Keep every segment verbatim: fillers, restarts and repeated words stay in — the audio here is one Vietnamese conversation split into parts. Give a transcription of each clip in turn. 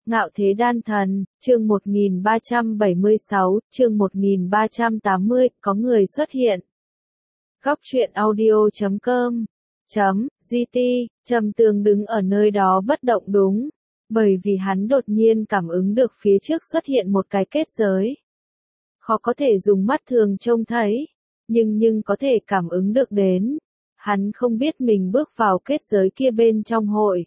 Ngạo Thế Đan Thần, chương một nghìn ba trăm bảy mươi sáu, chương một nghìn ba trăm tám mươi, có người xuất hiện. Góc truyện audio chấm com, chấm, gt, Trầm Tường đứng ở nơi đó bất động đúng, bởi vì hắn đột nhiên cảm ứng được phía trước xuất hiện một cái kết giới. Khó có thể dùng mắt thường trông thấy, nhưng nhưng có thể cảm ứng được đến. Hắn không biết mình bước vào kết giới kia bên trong hội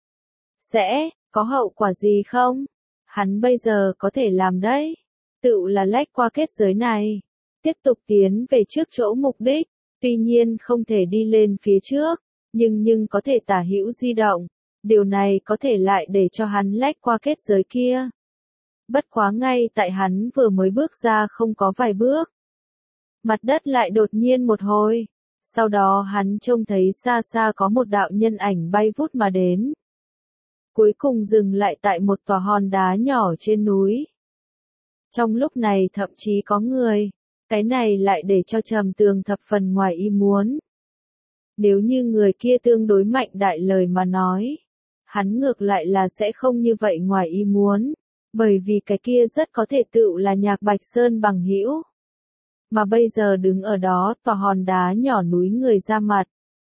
sẽ có hậu quả gì không? Hắn bây giờ có thể làm đấy. Tự là lách qua kết giới này. Tiếp tục tiến về trước chỗ mục đích. Tuy nhiên không thể đi lên phía trước. Nhưng nhưng có thể tả hữu di động. Điều này có thể lại để cho hắn lách qua kết giới kia. Bất quá ngay tại hắn vừa mới bước ra không có vài bước. Mặt đất lại đột nhiên một hồi. Sau đó hắn trông thấy xa xa có một đạo nhân ảnh bay vút mà đến. Cuối cùng dừng lại tại một tòa hòn đá nhỏ trên núi. Trong lúc này thậm chí có người, cái này lại để cho Trầm Tường thập phần ngoài ý muốn. Nếu như người kia tương đối mạnh đại lời mà nói, hắn ngược lại là sẽ không như vậy ngoài ý muốn, bởi vì cái kia rất có thể tự là Nhạc Bạch Sơn bằng hữu. Mà bây giờ đứng ở đó tòa hòn đá nhỏ núi người ra mặt.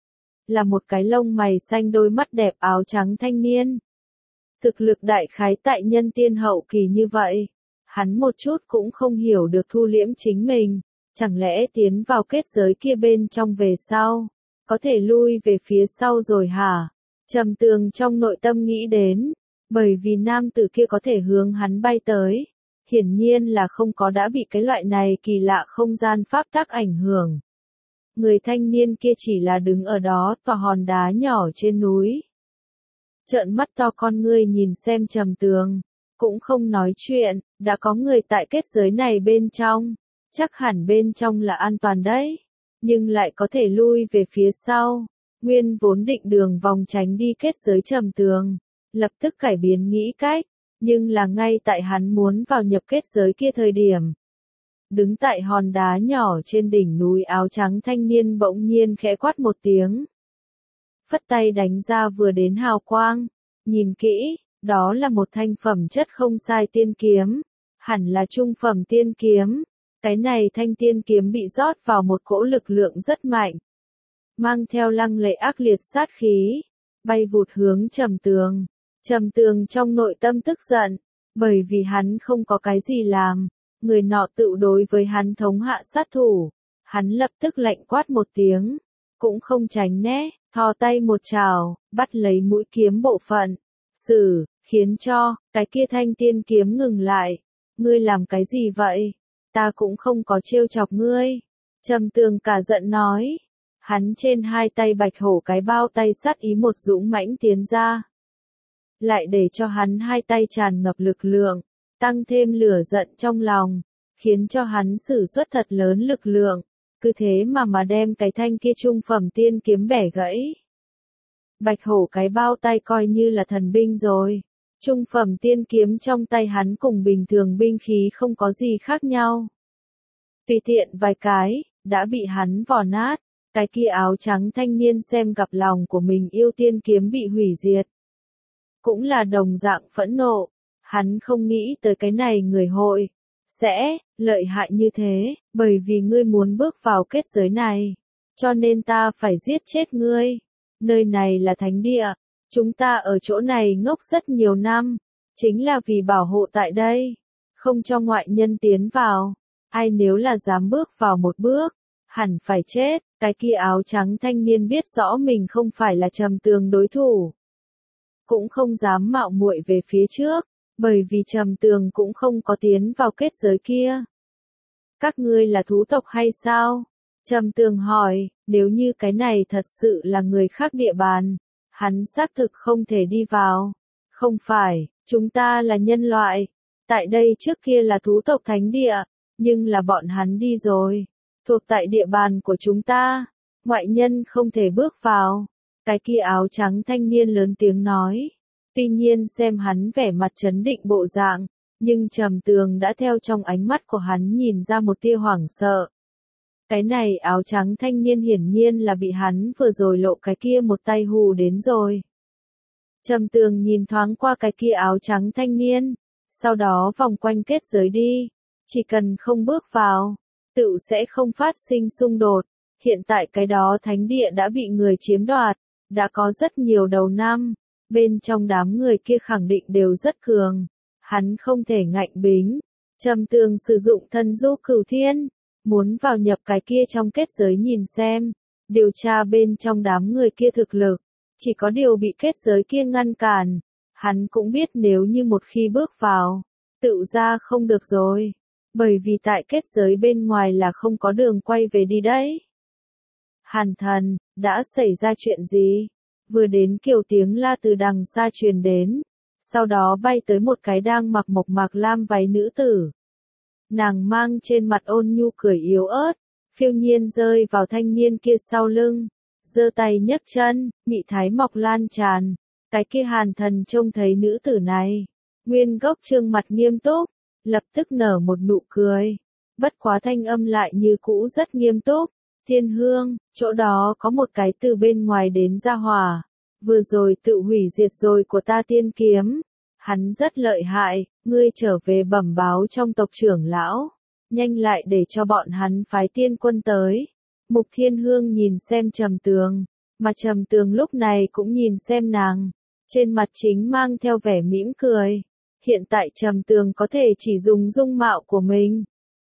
Là một cái lông mày xanh đôi mắt đẹp áo trắng thanh niên. Thực lực đại khái tại nhân tiên hậu kỳ như vậy, hắn một chút cũng không hiểu được thu liễm chính mình, chẳng lẽ tiến vào kết giới kia bên trong về sau, có thể lui về phía sau rồi hả? Trầm Tường trong nội tâm nghĩ đến, bởi vì nam tử kia có thể hướng hắn bay tới, hiển nhiên là không có đã bị cái loại này kỳ lạ không gian pháp tắc ảnh hưởng. Người thanh niên kia chỉ là đứng ở đó tòa hòn đá nhỏ trên núi. Trợn mắt to con ngươi nhìn xem Trầm Tường, cũng không nói chuyện, đã có người tại kết giới này bên trong, chắc hẳn bên trong là an toàn đấy, nhưng lại có thể lui về phía sau, nguyên vốn định đường vòng tránh đi kết giới Trầm Tường, lập tức cải biến nghĩ cách, nhưng là ngay tại hắn muốn vào nhập kết giới kia thời điểm. Đứng tại hòn đá nhỏ trên đỉnh núi áo trắng thanh niên bỗng nhiên khẽ quát một tiếng. Phất tay đánh ra vừa đến hào quang, nhìn kỹ, đó là một thanh phẩm chất không sai tiên kiếm, hẳn là trung phẩm tiên kiếm, cái này thanh tiên kiếm bị rót vào một cỗ lực lượng rất mạnh, mang theo lăng lệ ác liệt sát khí, bay vụt hướng Trầm Tường. Trầm Tường trong nội tâm tức giận, bởi vì hắn không có cái gì làm, người nọ tự đối với hắn thống hạ sát thủ, hắn lập tức lạnh quát một tiếng, cũng không tránh né. Thò tay một trào, bắt lấy mũi kiếm bộ phận, xử, khiến cho, cái kia thanh tiên kiếm ngừng lại. Ngươi làm cái gì vậy? Ta cũng không có trêu chọc ngươi. Trầm Tường cả giận nói. Hắn trên hai tay bạch hổ cái bao tay sát ý một dũng mãnh tiến ra. Lại để cho hắn hai tay tràn ngập lực lượng, tăng thêm lửa giận trong lòng, khiến cho hắn sử xuất thật lớn lực lượng. Cứ thế mà mà đem cái thanh kia trung phẩm tiên kiếm bẻ gãy. Bạch hổ cái bao tay coi như là thần binh rồi. Trung phẩm tiên kiếm trong tay hắn cùng bình thường binh khí không có gì khác nhau. Tùy tiện vài cái, đã bị hắn vò nát. Cái kia áo trắng thanh niên xem gặp lòng của mình yêu tiên kiếm bị hủy diệt. Cũng là đồng dạng phẫn nộ. Hắn không nghĩ tới cái này người hội sẽ lợi hại như thế, bởi vì ngươi muốn bước vào kết giới này, cho nên ta phải giết chết ngươi. Nơi này là thánh địa, chúng ta ở chỗ này ngốc rất nhiều năm, chính là vì bảo hộ tại đây, không cho ngoại nhân tiến vào. Ai nếu là dám bước vào một bước, hẳn phải chết. Cái kia áo trắng thanh niên biết rõ mình không phải là Trầm Tường đối thủ, cũng không dám mạo muội về phía trước. Bởi vì Trầm Tường cũng không có tiến vào kết giới kia. Các ngươi là thú tộc hay sao? Trầm Tường hỏi, nếu như cái này thật sự là người khác địa bàn, hắn xác thực không thể đi vào. Không phải, chúng ta là nhân loại. Tại đây trước kia là thú tộc thánh địa, nhưng là bọn hắn đi rồi. Thuộc tại địa bàn của chúng ta, ngoại nhân không thể bước vào. Cái kia áo trắng thanh niên lớn tiếng nói. Tuy nhiên xem hắn vẻ mặt trấn định bộ dạng, nhưng Trầm Tường đã theo trong ánh mắt của hắn nhìn ra một tia hoảng sợ. Cái này áo trắng thanh niên hiển nhiên là bị hắn vừa rồi lộ cái kia một tay hù đến rồi. Trầm Tường nhìn thoáng qua cái kia áo trắng thanh niên, sau đó vòng quanh kết giới đi, chỉ cần không bước vào, tựu sẽ không phát sinh xung đột. Hiện tại cái đó thánh địa đã bị người chiếm đoạt, đã có rất nhiều đầu năm, bên trong đám người kia khẳng định đều rất cường, hắn không thể ngạnh bính. Trầm Tường sử dụng thần du cửu thiên, muốn vào nhập cái kia trong kết giới nhìn xem, điều tra bên trong đám người kia thực lực, chỉ có điều bị kết giới kia ngăn cản, hắn cũng biết nếu như một khi bước vào, tự ra không được rồi, bởi vì tại kết giới bên ngoài là không có đường quay về đi đấy. Hàn Thần, đã xảy ra chuyện gì? Vừa đến kiểu tiếng la từ đằng xa truyền đến, sau đó bay tới một cái đang mặc mộc mạc lam váy nữ tử. Nàng mang trên mặt ôn nhu cười yếu ớt, phiêu nhiên rơi vào thanh niên kia sau lưng, giơ tay nhấc chân, mị thái mọc lan tràn. Cái kia Hàn Thần trông thấy nữ tử này, nguyên gốc trương mặt nghiêm túc, lập tức nở một nụ cười, bất quá thanh âm lại như cũ rất nghiêm túc. Thiên Hương, chỗ đó có một cái từ bên ngoài đến ra hỏa, vừa rồi tự hủy diệt rồi của ta tiên kiếm, hắn rất lợi hại, ngươi trở về bẩm báo trong tộc trưởng lão, nhanh lại để cho bọn hắn phái tiên quân tới. Mục Thiên Hương nhìn xem Trầm Tường, mà Trầm Tường lúc này cũng nhìn xem nàng, trên mặt chính mang theo vẻ mỉm cười. Hiện tại Trầm Tường có thể chỉ dùng dung mạo của mình.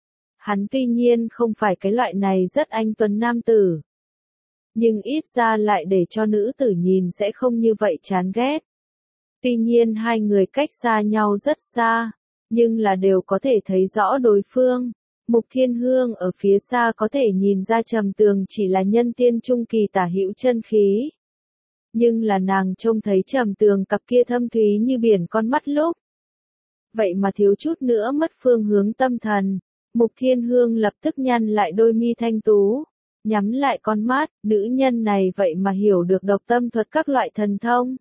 Hắn tuy nhiên không phải cái loại này rất anh tuấn nam tử, nhưng ít ra lại để cho nữ tử nhìn sẽ không như vậy chán ghét. Tuy nhiên hai người cách xa nhau rất xa, nhưng là đều có thể thấy rõ đối phương. Mục Thiên Hương ở phía xa có thể nhìn ra Trầm Tường chỉ là nhân tiên trung kỳ tả hữu chân khí. Nhưng là nàng trông thấy Trầm Tường cặp kia thâm thúy như biển con mắt lúc. Vậy mà thiếu chút nữa mất phương hướng tâm thần. Mục Thiên Hương lập tức nhăn lại đôi mi thanh tú, nhắm lại con mắt, nữ nhân này vậy mà hiểu được độc tâm thuật các loại thần thông.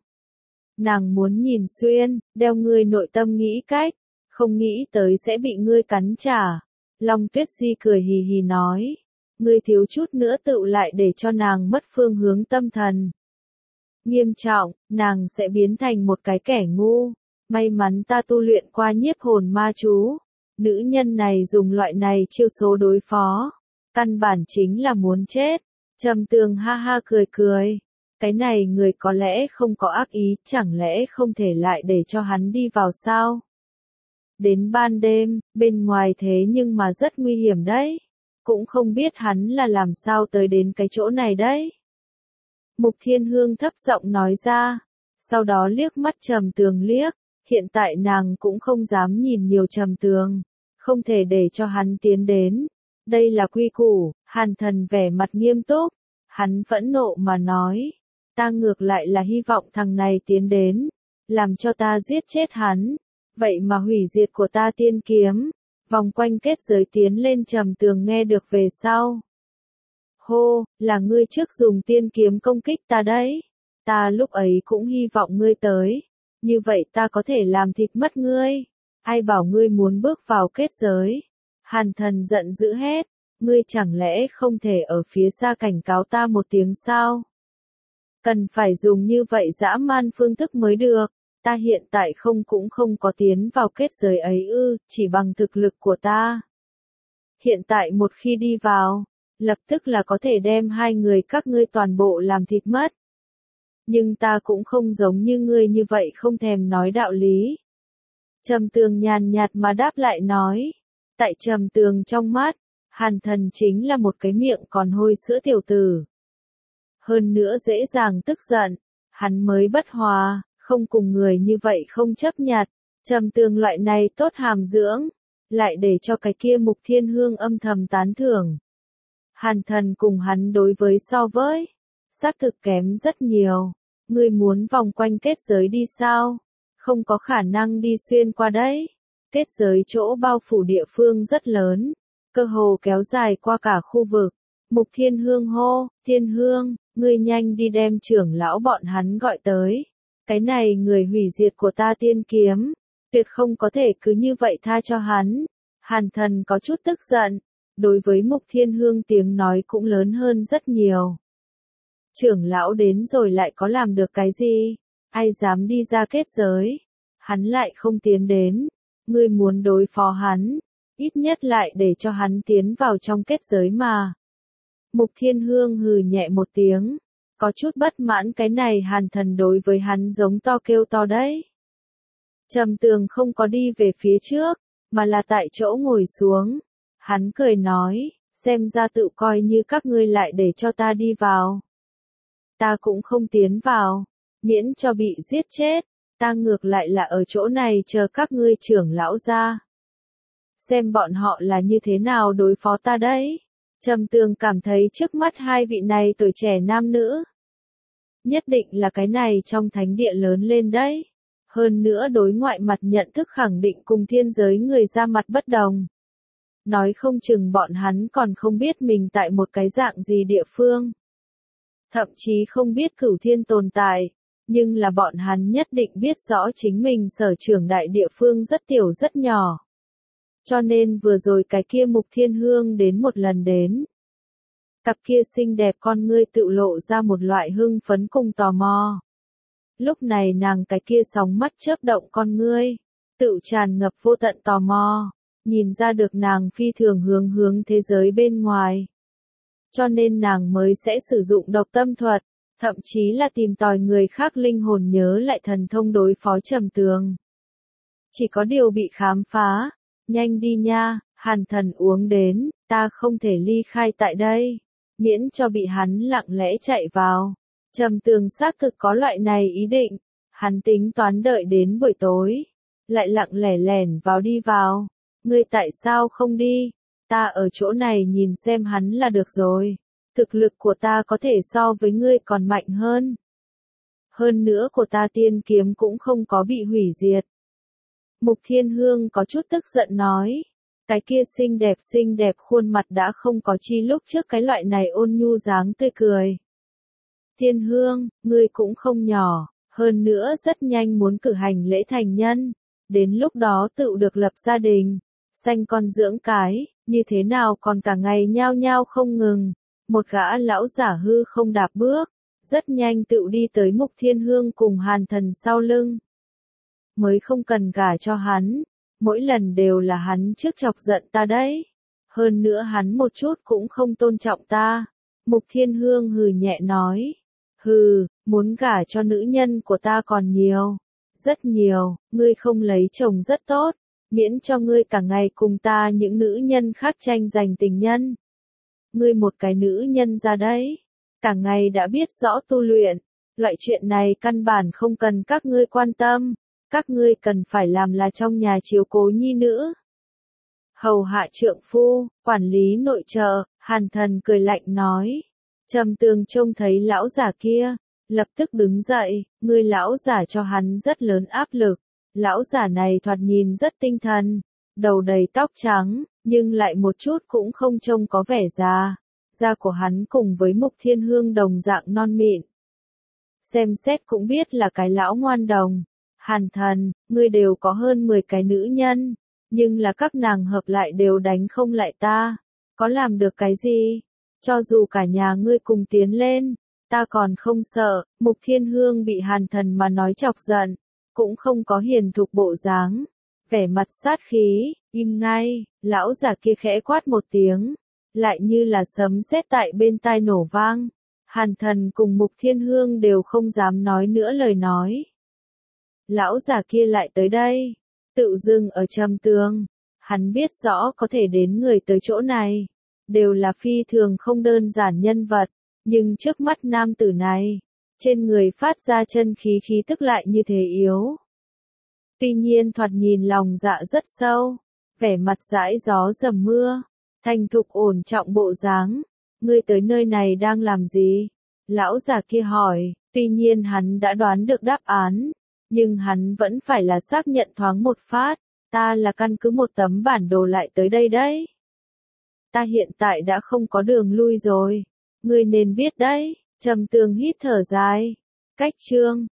Nàng muốn nhìn xuyên, đeo ngươi nội tâm nghĩ cách, không nghĩ tới sẽ bị ngươi cắn trả. Long Tuyết Di cười hì hì nói, ngươi thiếu chút nữa tựu lại để cho nàng mất phương hướng tâm thần. Nghiêm trọng, nàng sẽ biến thành một cái kẻ ngu, may mắn ta tu luyện qua nhiếp hồn ma chú. Nữ nhân này dùng loại này chiêu số đối phó, căn bản chính là muốn chết. Trầm Tường ha ha cười cười, cái này người có lẽ không có ác ý, chẳng lẽ không thể lại để cho hắn đi vào sao? Đến ban đêm, bên ngoài thế nhưng mà rất nguy hiểm đấy, cũng không biết hắn là làm sao tới đến cái chỗ này đấy. Mục Thiên Hương thấp giọng nói ra, sau đó liếc mắt Trầm Tường liếc. Hiện tại nàng cũng không dám nhìn nhiều Trầm Tường, không thể để cho hắn tiến đến. Đây là quy củ. Hàn Thần vẻ mặt nghiêm túc, hắn phẫn nộ mà nói, ta ngược lại là hy vọng thằng này tiến đến, làm cho ta giết chết hắn, vậy mà hủy diệt của ta tiên kiếm. Vòng quanh kết giới tiến lên Trầm Tường nghe được về sau. Hô, là ngươi trước dùng tiên kiếm công kích ta đấy, ta lúc ấy cũng hy vọng ngươi tới. Như vậy ta có thể làm thịt mất ngươi. Ai bảo ngươi muốn bước vào kết giới? Hàn Thần giận dữ hét, ngươi chẳng lẽ không thể ở phía xa cảnh cáo ta một tiếng sao? Cần phải dùng như vậy dã man phương thức mới được. Ta hiện tại không cũng không có tiến vào kết giới ấy ư, chỉ bằng thực lực của ta. Hiện tại một khi đi vào, lập tức là có thể đem hai người các ngươi toàn bộ làm thịt mất. Nhưng ta cũng không giống như ngươi như vậy không thèm nói đạo lý. Trầm Tường nhàn nhạt mà đáp lại nói. Tại Trầm Tường trong mắt, Hàn Thần chính là một cái miệng còn hôi sữa tiểu tử. Hơn nữa dễ dàng tức giận, hắn mới bất hòa, không cùng người như vậy không chấp nhặt. Trầm Tường loại này tốt hàm dưỡng, lại để cho cái kia Mục Thiên Hương âm thầm tán thưởng. Hàn Thần cùng hắn đối với so với, xác thực kém rất nhiều. Ngươi muốn vòng quanh kết giới đi sao? Không có khả năng đi xuyên qua đấy. Kết giới chỗ bao phủ địa phương rất lớn, cơ hồ kéo dài qua cả khu vực. Mục Thiên Hương hô, Thiên Hương, ngươi nhanh đi đem trưởng lão bọn hắn gọi tới. Cái này người hủy diệt của ta tiên kiếm, tuyệt không có thể cứ như vậy tha cho hắn. Hàn Thần có chút tức giận, đối với Mục Thiên Hương tiếng nói cũng lớn hơn rất nhiều. Trưởng lão đến rồi lại có làm được cái gì? Ai dám đi ra kết giới, hắn lại không tiến đến. Ngươi muốn đối phó hắn, ít nhất lại để cho hắn tiến vào trong kết giới mà. Mục Thiên Hương hừ nhẹ một tiếng, có chút bất mãn cái này Hàn Thần đối với hắn giống to kêu to đấy. Trầm Tường không có đi về phía trước, mà là tại chỗ ngồi xuống. Hắn cười nói, xem ra tự coi như các ngươi lại để cho ta đi vào. Ta cũng không tiến vào, miễn cho bị giết chết, ta ngược lại là ở chỗ này chờ các ngươi trưởng lão ra. Xem bọn họ là như thế nào đối phó ta đấy. Trầm Tường cảm thấy trước mắt hai vị này tuổi trẻ nam nữ. Nhất định là cái này trong thánh địa lớn lên đấy. Hơn nữa đối ngoại mặt nhận thức khẳng định cùng thiên giới người ra mặt bất đồng. Nói không chừng bọn hắn còn không biết mình tại một cái dạng gì địa phương. Thậm chí không biết cửu thiên tồn tại, nhưng là bọn hắn nhất định biết rõ chính mình sở trưởng đại địa phương rất tiểu rất nhỏ. Cho nên vừa rồi cái kia Mục Thiên Hương đến một lần đến. Cặp kia xinh đẹp con ngươi tự lộ ra một loại hưng phấn cùng tò mò. Lúc này nàng cái kia sóng mắt chớp động con ngươi, tự tràn ngập vô tận tò mò, nhìn ra được nàng phi thường hướng hướng thế giới bên ngoài. Cho nên nàng mới sẽ sử dụng độc tâm thuật, thậm chí là tìm tòi người khác linh hồn nhớ lại thần thông đối phó Trầm Tường. Chỉ có điều bị khám phá, nhanh đi nha, Hàn Thần uống đến, ta không thể ly khai tại đây, miễn cho bị hắn lặng lẽ chạy vào. Trầm Tường xác thực có loại này ý định, hắn tính toán đợi đến buổi tối, lại lặng lẻ lẻn vào đi vào. Ngươi tại sao không đi? Ta ở chỗ này nhìn xem hắn là được rồi. Thực lực của ta có thể so với ngươi còn mạnh hơn. Hơn nữa của ta tiên kiếm cũng không có bị hủy diệt. Mục Thiên Hương có chút tức giận nói. Cái kia xinh đẹp xinh đẹp khuôn mặt đã không có chi lúc trước cái loại này ôn nhu dáng tươi cười. Thiên Hương, ngươi cũng không nhỏ, hơn nữa rất nhanh muốn cử hành lễ thành nhân. Đến lúc đó tự được lập gia đình, sanh con dưỡng cái, như thế nào còn cả ngày nhao nhao không ngừng. Một gã lão giả hư không đạp bước, rất nhanh tự đi tới Mục Thiên Hương cùng Hàn Thần sau lưng. Mới không cần gả cho hắn, mỗi lần đều là hắn trước chọc giận ta đấy. Hơn nữa hắn một chút cũng không tôn trọng ta. Mục Thiên Hương hừ nhẹ nói. Hừ, muốn gả cho nữ nhân của ta còn nhiều. Rất nhiều, ngươi không lấy chồng rất tốt, miễn cho ngươi cả ngày cùng ta những nữ nhân khác tranh giành tình nhân. Ngươi một cái nữ nhân ra đấy, cả ngày đã biết rõ tu luyện, loại chuyện này căn bản không cần các ngươi quan tâm, các ngươi cần phải làm là trong nhà chiếu cố nhi nữ. Hầu hạ trượng phu, quản lý nội trợ, Hàn Thần cười lạnh nói. Trầm Tường trông thấy lão giả kia, lập tức đứng dậy, người lão giả cho hắn rất lớn áp lực. Lão giả này thoạt nhìn rất tinh thần, đầu đầy tóc trắng, nhưng lại một chút cũng không trông có vẻ già. Da của hắn cùng với Mục Thiên Hương đồng dạng non mịn. Xem xét cũng biết là cái lão ngoan đồng. Hàn Thần, ngươi đều có hơn mười cái nữ nhân, nhưng là các nàng hợp lại đều đánh không lại ta. Có làm được cái gì? Cho dù cả nhà ngươi cùng tiến lên, ta còn không sợ. Mục Thiên Hương bị Hàn Thần mà nói chọc giận, cũng không có hiền thục bộ dáng, vẻ mặt sát khí, im ngay. Lão già kia khẽ quát một tiếng, lại như là sấm sét tại bên tai nổ vang. Hàn Thần cùng Mục Thiên Hương đều không dám nói nữa lời nói. Lão già kia lại tới đây, tự dưng ở Trầm Tường, hắn biết rõ có thể đến người tới chỗ này, đều là phi thường không đơn giản nhân vật, nhưng trước mắt nam tử này, trên người phát ra chân khí khí tức lại như thế yếu. Tuy nhiên thoạt nhìn lòng dạ rất sâu, vẻ mặt dãi gió dầm mưa, thành thục ổn trọng bộ dáng. Ngươi tới nơi này đang làm gì? Lão già kia hỏi, tuy nhiên hắn đã đoán được đáp án, nhưng hắn vẫn phải là xác nhận thoáng một phát, ta là căn cứ một tấm bản đồ lại tới đây đấy. Ta hiện tại đã không có đường lui rồi, ngươi nên biết đấy. Trầm Tường hít thở dài. Cách chương